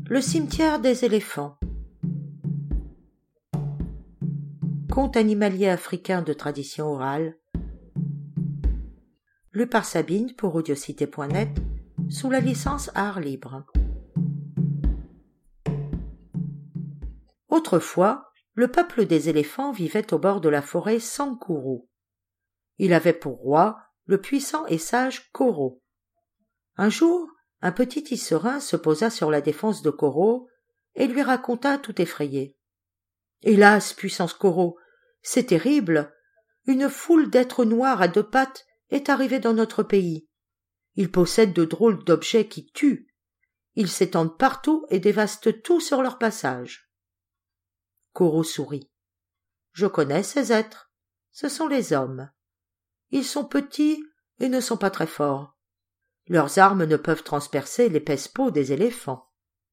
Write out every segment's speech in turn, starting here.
Le cimetière des éléphants. Conte animalier africain de tradition orale, lu par Sabine pour audiocité.net, sous la licence Art Libre. Autrefois, le peuple des éléphants vivait au bord de la forêt Sankuru. Il avait pour roi le puissant et sage Koro. Un jour, un petit tisserin se posa sur la défense de Koro et lui raconta tout effrayé. « Hélas, puissance Koro, c'est terrible. Une foule d'êtres noirs à deux pattes est arrivée dans notre pays. Ils possèdent de drôles d'objets qui tuent. Ils s'étendent partout et dévastent tout sur leur passage. » Koro sourit. « Je connais ces êtres. Ce sont les hommes. Ils sont petits et ne sont pas très forts. Leurs armes ne peuvent transpercer l'épaisse peau des éléphants. »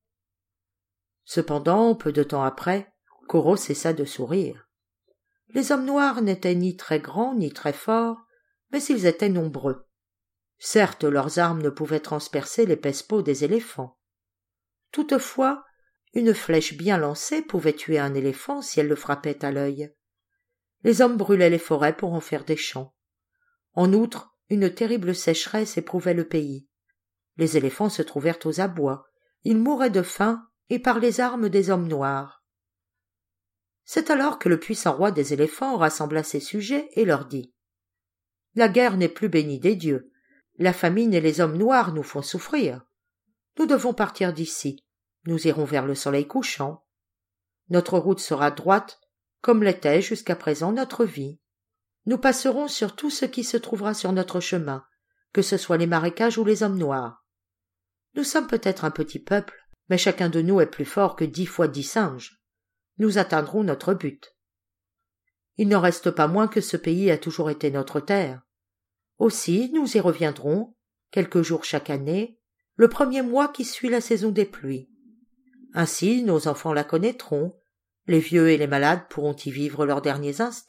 Cependant, peu de temps après, Koro cessa de sourire. Les hommes noirs n'étaient ni très grands ni très forts, mais ils étaient nombreux. Certes, leurs armes ne pouvaient transpercer l'épaisse peau des éléphants. Toutefois, une flèche bien lancée pouvait tuer un éléphant si elle le frappait à l'œil. Les hommes brûlaient les forêts pour en faire des champs. En outre, une terrible sécheresse éprouvait le pays. Les éléphants se trouvèrent aux abois. Ils mouraient de faim et par les armes des hommes noirs. C'est alors que le puissant roi des éléphants rassembla ses sujets et leur dit « La guerre n'est plus bénie des dieux. La famine et les hommes noirs nous font souffrir. Nous devons partir d'ici. Nous irons vers le soleil couchant. Notre route sera droite, comme l'était jusqu'à présent notre vie. Nous passerons sur tout ce qui se trouvera sur notre chemin, que ce soit les marécages ou les hommes noirs. Nous sommes peut-être un petit peuple, mais chacun de nous est plus fort que 10 fois 10 singes. Nous atteindrons notre but. Il n'en reste pas moins que ce pays a toujours été notre terre. Aussi, nous y reviendrons, quelques jours chaque année, le premier mois qui suit la saison des pluies. Ainsi, nos enfants la connaîtront, les vieux et les malades pourront y vivre leurs derniers instants. »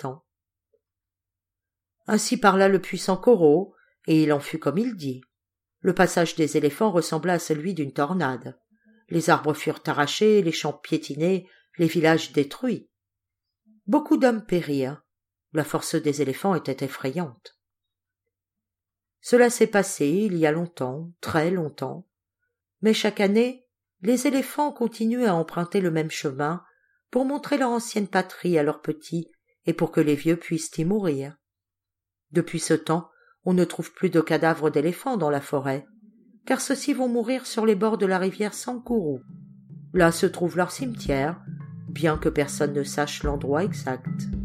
Ainsi parla le puissant Koro, et il en fut comme il dit. Le passage des éléphants ressembla à celui d'une tornade. Les arbres furent arrachés, les champs piétinés, les villages détruits. Beaucoup d'hommes périrent. La force des éléphants était effrayante. Cela s'est passé il y a longtemps, très longtemps. Mais chaque année, les éléphants continuent à emprunter le même chemin pour montrer leur ancienne patrie à leurs petits et pour que les vieux puissent y mourir. Depuis ce temps, on ne trouve plus de cadavres d'éléphants dans la forêt, car ceux-ci vont mourir sur les bords de la rivière Sankuru. Là se trouve leur cimetière, bien que personne ne sache l'endroit exact.